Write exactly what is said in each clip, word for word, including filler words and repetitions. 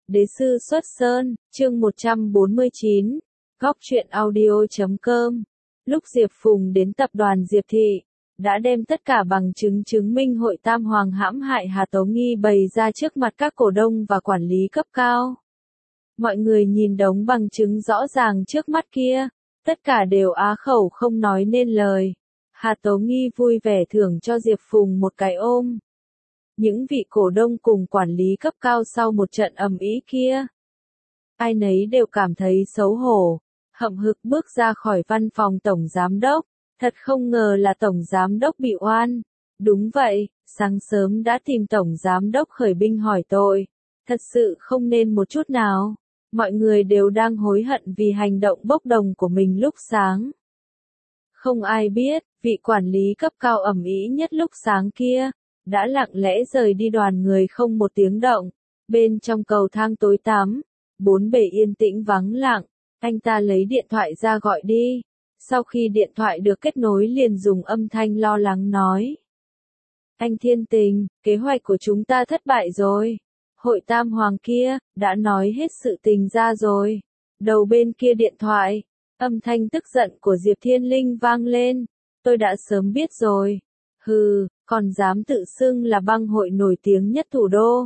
Đế sư xuất sơn, chương một trăm bốn mươi chín, góc truyện audio chấm com. Lúc Diệp Phùng đến tập đoàn Diệp Thị, đã đem tất cả bằng chứng chứng minh Hội Tam Hoàng hãm hại Hà Tố Nghi bày ra trước mặt các cổ đông và quản lý cấp cao. Mọi người nhìn đống bằng chứng rõ ràng trước mắt kia, tất cả đều á khẩu không nói nên lời. Hà Tố Nghi vui vẻ thưởng cho Diệp Phùng một cái ôm. Những vị cổ đông cùng quản lý cấp cao sau một trận ầm ĩ kia, ai nấy đều cảm thấy xấu hổ, hậm hực bước ra khỏi văn phòng tổng giám đốc. Thật không ngờ là tổng giám đốc bị oan. Đúng vậy, sáng sớm đã tìm tổng giám đốc khởi binh hỏi tội. Thật sự không nên một chút nào. Mọi người đều đang hối hận vì hành động bốc đồng của mình lúc sáng. Không ai biết, vị quản lý cấp cao ầm ĩ nhất lúc sáng kia, đã lặng lẽ rời đi đoàn người không một tiếng động. Bên trong cầu thang tối tăm, bốn bề yên tĩnh vắng lặng, anh ta lấy điện thoại ra gọi đi. Sau khi điện thoại được kết nối liền dùng âm thanh lo lắng nói. Anh Thiên Tình, kế hoạch của chúng ta thất bại rồi. Hội Tam Hoàng kia, đã nói hết sự tình ra rồi. Đầu bên kia điện thoại, âm thanh tức giận của Diệp Thiên Linh vang lên. Tôi đã sớm biết rồi. Hừ, còn dám tự xưng là bang hội nổi tiếng nhất thủ đô.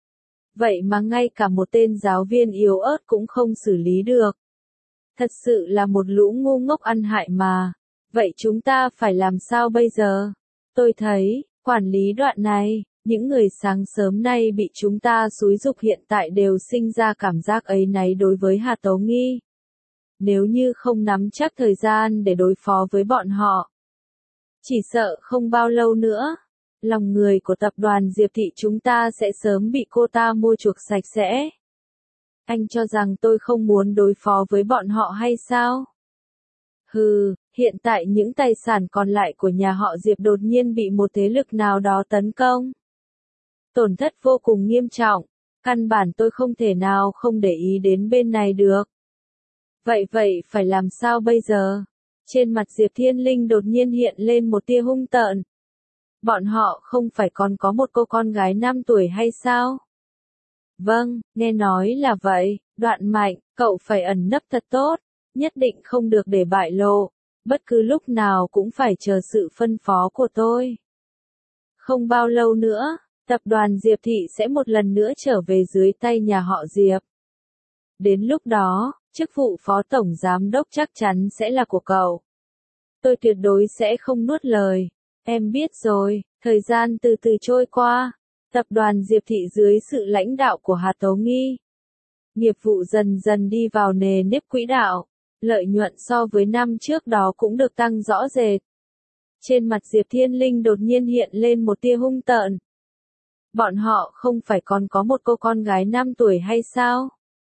Vậy mà ngay cả một tên giáo viên yếu ớt cũng không xử lý được. Thật sự là một lũ ngu ngốc ăn hại mà. Vậy chúng ta phải làm sao bây giờ? Tôi thấy, quản lý đoạn này, những người sáng sớm nay bị chúng ta xúi giục hiện tại đều sinh ra cảm giác áy náy đối với Hà Tố Nghi. Nếu như không nắm chắc thời gian để đối phó với bọn họ, chỉ sợ không bao lâu nữa, lòng người của tập đoàn Diệp Thị chúng ta sẽ sớm bị cô ta mua chuộc sạch sẽ. Anh cho rằng tôi không muốn đối phó với bọn họ hay sao? Hừ, hiện tại những tài sản còn lại của nhà họ Diệp đột nhiên bị một thế lực nào đó tấn công. Tổn thất vô cùng nghiêm trọng, căn bản tôi không thể nào không để ý đến bên này được. Vậy vậy phải làm sao bây giờ? Trên mặt Diệp Thiên Linh đột nhiên hiện lên một tia hung tợn. Bọn họ không phải còn có một cô con gái năm tuổi hay sao? Vâng, nghe nói là vậy. Đoạn Mạnh, cậu phải ẩn nấp thật tốt, nhất định không được để bại lộ, bất cứ lúc nào cũng phải chờ sự phân phó của tôi. Không bao lâu nữa, tập đoàn Diệp Thị sẽ một lần nữa trở về dưới tay nhà họ Diệp. Đến lúc đó, chức vụ phó tổng giám đốc chắc chắn sẽ là của cậu. Tôi tuyệt đối sẽ không nuốt lời. Em biết rồi. Thời gian từ từ trôi qua, tập đoàn Diệp Thị dưới sự lãnh đạo của Hà Tố Nghi, nghiệp vụ dần dần đi vào nề nếp quỹ đạo, lợi nhuận so với năm trước đó cũng được tăng rõ rệt. Trên mặt Diệp Thiên Linh đột nhiên hiện lên một tia hung tợn. Bọn họ không phải còn có một cô con gái năm tuổi hay sao?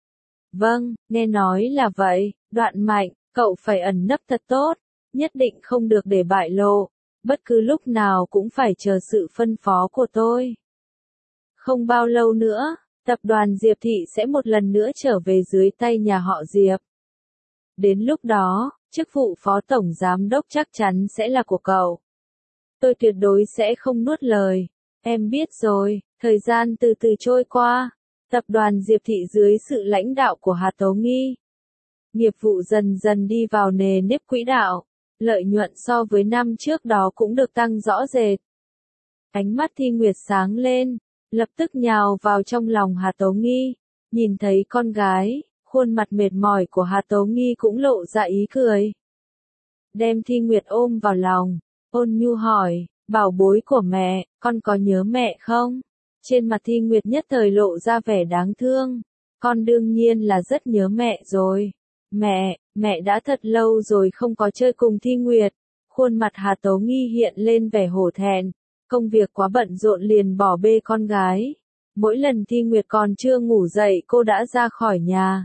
Vâng, nghe nói là vậy. Đoạn Mạnh, cậu phải ẩn nấp thật tốt, nhất định không được để bại lộ, bất cứ lúc nào cũng phải chờ sự phân phó của tôi. Không bao lâu nữa, tập đoàn Diệp Thị sẽ một lần nữa trở về dưới tay nhà họ Diệp. Đến lúc đó, chức vụ phó tổng giám đốc chắc chắn sẽ là của cậu. Tôi tuyệt đối sẽ không nuốt lời. Em biết rồi. Thời gian từ từ trôi qua, tập đoàn Diệp Thị dưới sự lãnh đạo của Hà Tố Nghi, nghiệp vụ dần dần đi vào nề nếp quỹ đạo, lợi nhuận so với năm trước đó cũng được tăng rõ rệt. Ánh mắt Thi Nguyệt sáng lên, lập tức nhào vào trong lòng Hà Tố Nghi, nhìn thấy con gái, khuôn mặt mệt mỏi của Hà Tố Nghi cũng lộ ra ý cười. Đem Thi Nguyệt ôm vào lòng, ôn nhu hỏi, bảo bối của mẹ, con có nhớ mẹ không? Trên mặt Thi Nguyệt nhất thời lộ ra vẻ đáng thương, con đương nhiên là rất nhớ mẹ rồi. Mẹ, mẹ đã thật lâu rồi không có chơi cùng Thi Nguyệt. Khuôn mặt Hà Tố Nghi hiện lên vẻ hổ thẹn, công việc quá bận rộn liền bỏ bê con gái. Mỗi lần Thi Nguyệt còn chưa ngủ dậy cô đã ra khỏi nhà.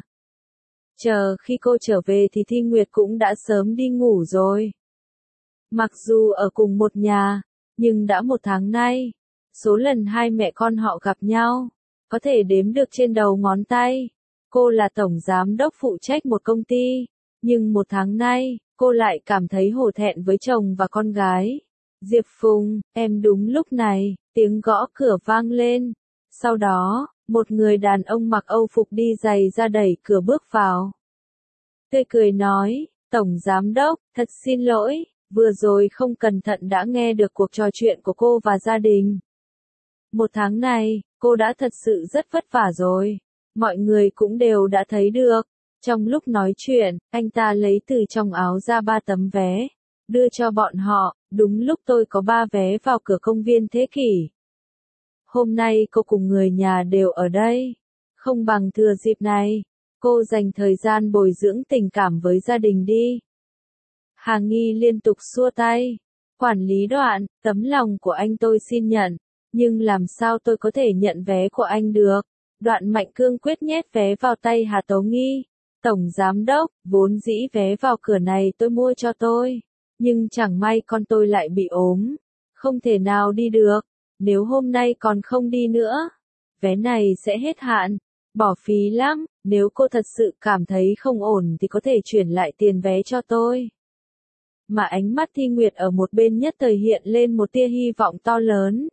Chờ khi cô trở về thì Thi Nguyệt cũng đã sớm đi ngủ rồi. Mặc dù ở cùng một nhà, nhưng đã một tháng nay, số lần hai mẹ con họ gặp nhau, có thể đếm được trên đầu ngón tay. Cô là tổng giám đốc phụ trách một công ty, nhưng một tháng nay, cô lại cảm thấy hổ thẹn với chồng và con gái. Diệp Phùng, em đúng lúc này, tiếng gõ cửa vang lên. Sau đó, Một người đàn ông mặc Âu phục đi giày ra đẩy cửa bước vào. Tươi cười nói, Tổng Giám Đốc, thật xin lỗi, vừa rồi không cẩn thận đã nghe được cuộc trò chuyện của cô và gia đình. Một tháng này, cô đã thật sự rất vất vả rồi. Mọi người cũng đều đã thấy được. Trong lúc nói chuyện, anh ta lấy từ trong áo ra ba tấm vé, đưa cho bọn họ, đúng lúc tôi có ba vé vào cửa công viên thế kỷ. Hôm nay cô cùng người nhà đều ở đây. Không bằng thừa dịp này, cô dành thời gian bồi dưỡng tình cảm với gia đình đi. Hà Nghi liên tục xua tay. Quản lý Đoạn, tấm lòng của anh tôi xin nhận, nhưng làm sao tôi có thể nhận vé của anh được? Đoạn Mạnh cương quyết nhét vé vào tay Hà Tố Nghi. Tổng Giám Đốc, vốn dĩ vé vào cửa này tôi mua cho tôi, nhưng chẳng may con tôi lại bị ốm, không thể nào đi được. Nếu hôm nay còn không đi nữa, vé này sẽ hết hạn, bỏ phí lắm. Nếu cô thật sự cảm thấy không ổn thì có thể chuyển lại tiền vé cho tôi. Mà ánh mắt Thi Nguyệt ở một bên nhất thời hiện lên một tia hy vọng to lớn.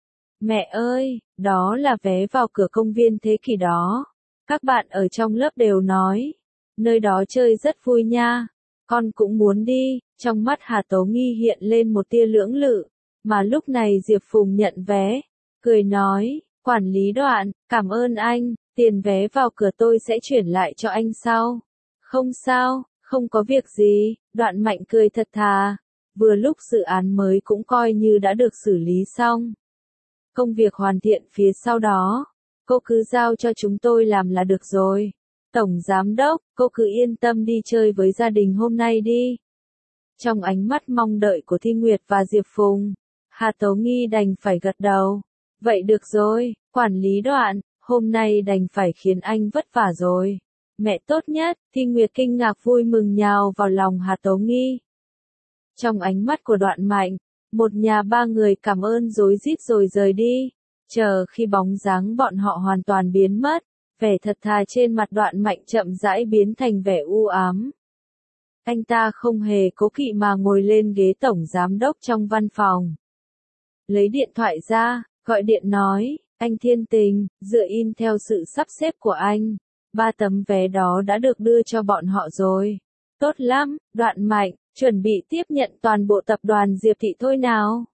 Mẹ ơi, đó là vé vào cửa công viên thế kỷ đó. Các bạn ở trong lớp đều nói, nơi đó chơi rất vui nha. Con cũng muốn đi. Trong mắt Hà Tố Nghi hiện lên một tia lưỡng lự. Mà lúc này Diệp Phùng nhận vé, cười nói, quản lý Đoạn, cảm ơn anh, tiền vé vào cửa tôi sẽ chuyển lại cho anh sau. Không sao, không có việc gì. Đoạn Mạnh cười thật thà. Vừa lúc dự án mới cũng coi như đã được xử lý xong. Công việc hoàn thiện phía sau đó, cô cứ giao cho chúng tôi làm là được rồi. Tổng Giám Đốc, cô cứ yên tâm đi chơi với gia đình hôm nay đi. Trong ánh mắt mong đợi của Thi Nguyệt và Diệp Phùng, Hà Tố Nghi đành phải gật đầu. Vậy được rồi, quản lý Đoạn, hôm nay đành phải khiến anh vất vả rồi. Mẹ tốt nhất. Thi Nguyệt kinh ngạc vui mừng nhào vào lòng Hà Tố Nghi. Trong ánh mắt của Đoạn Mạnh, một nhà ba người cảm ơn rối rít rồi rời đi. Chờ khi bóng dáng bọn họ hoàn toàn biến mất, vẻ thật thà trên mặt Đoạn Mạnh chậm rãi biến thành vẻ u ám. Anh ta không hề cố kỵ mà ngồi lên ghế tổng giám đốc trong văn phòng. Lấy điện thoại ra, gọi điện nói, anh Thiên Tình, dựa in theo sự sắp xếp của anh, ba tấm vé đó đã được đưa cho bọn họ rồi. Tốt lắm, Đoạn Mạnh, chuẩn bị tiếp nhận toàn bộ tập đoàn Diệp Thị thôi nào.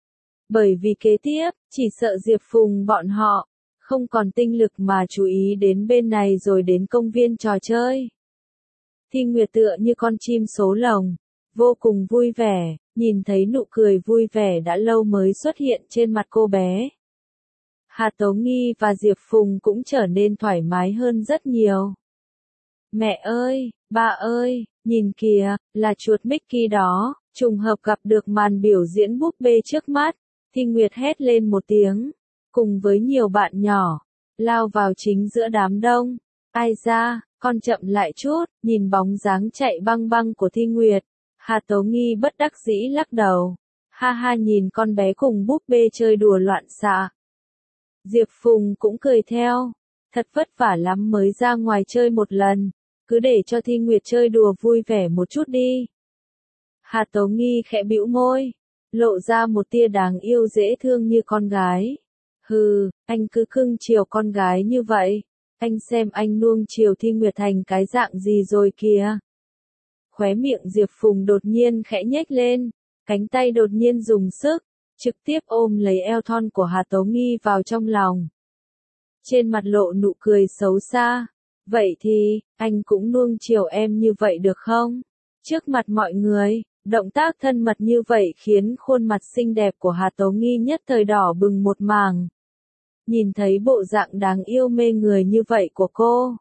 Bởi vì kế tiếp, chỉ sợ Diệp Phùng bọn họ không còn tinh lực mà chú ý đến bên này rồi đến công viên trò chơi. Thi Nguyệt tựa như con chim số lồng, vô cùng vui vẻ, nhìn thấy nụ cười vui vẻ đã lâu mới xuất hiện trên mặt cô bé. Hà Tố Nghi và Diệp Phùng cũng trở nên thoải mái hơn rất nhiều. Mẹ ơi, ba ơi, nhìn kìa, là chuột Mickey đó, trùng hợp gặp được màn biểu diễn búp bê trước mắt. Thi Nguyệt hét lên một tiếng, cùng với nhiều bạn nhỏ, lao vào chính giữa đám đông. Ai ra, con chậm lại chút, nhìn bóng dáng chạy băng băng của Thi Nguyệt. Hà Tố Nghi bất đắc dĩ lắc đầu. Ha ha, nhìn con bé cùng búp bê chơi đùa loạn xạ. Diệp Phùng cũng cười theo. Thật vất vả lắm mới ra ngoài chơi một lần, cứ để cho Thi Nguyệt chơi đùa vui vẻ một chút đi. Hà Tố Nghi khẽ bĩu môi, lộ ra một tia đáng yêu dễ thương như con gái. Hừ, anh cứ cưng chiều con gái như vậy, anh xem anh nuông chiều Thi Nguyệt thành cái dạng gì rồi kìa. Khóe miệng Diệp Phùng đột nhiên khẽ nhếch lên, cánh tay đột nhiên dùng sức, trực tiếp ôm lấy eo thon của Hà Tố Nghi vào trong lòng. Trên mặt lộ nụ cười xấu xa. Vậy thì, anh cũng nuông chiều em như vậy được không? Trước mặt mọi người, động tác thân mật như vậy khiến khuôn mặt xinh đẹp của Hà Tố Nghi nhất thời đỏ bừng một mảng. Nhìn thấy bộ dạng đáng yêu mê người như vậy của cô,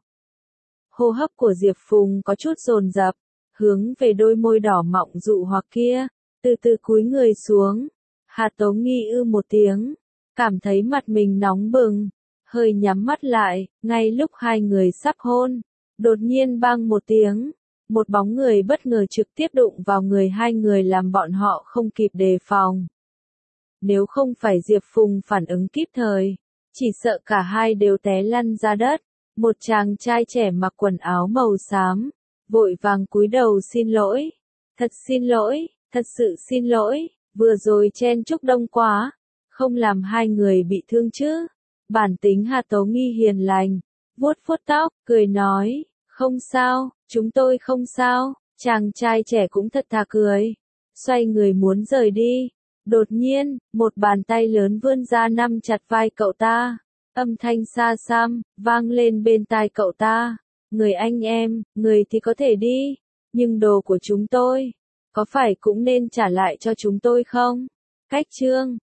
hô hấp của Diệp Phùng có chút dồn dập, hướng về đôi môi đỏ mọng dụ hoặc kia, từ từ cúi người xuống. Hà Tố Nghi ư một tiếng, cảm thấy mặt mình nóng bừng, hơi nhắm mắt lại. Ngay lúc hai người sắp hôn, đột nhiên bang một tiếng, một bóng người bất ngờ trực tiếp đụng vào người hai người làm bọn họ không kịp đề phòng. Nếu không phải Diệp Phùng phản ứng kịp thời, chỉ sợ cả hai đều té lăn ra đất. Một chàng trai trẻ mặc quần áo màu xám, vội vàng cúi đầu xin lỗi. Thật xin lỗi, thật sự xin lỗi, vừa rồi chen chúc đông quá, không làm hai người bị thương chứ. Bản tính Hà Tố Nghi hiền lành, vuốt vuốt tóc, cười nói, không sao, chúng tôi không sao. Chàng trai trẻ cũng thật thà cười, xoay người muốn rời đi. Đột nhiên, một bàn tay lớn vươn ra nắm chặt vai cậu ta. Âm thanh xa xăm, vang lên bên tai cậu ta. Người anh em, người thì có thể đi, nhưng đồ của chúng tôi, có phải cũng nên trả lại cho chúng tôi không? Cách chương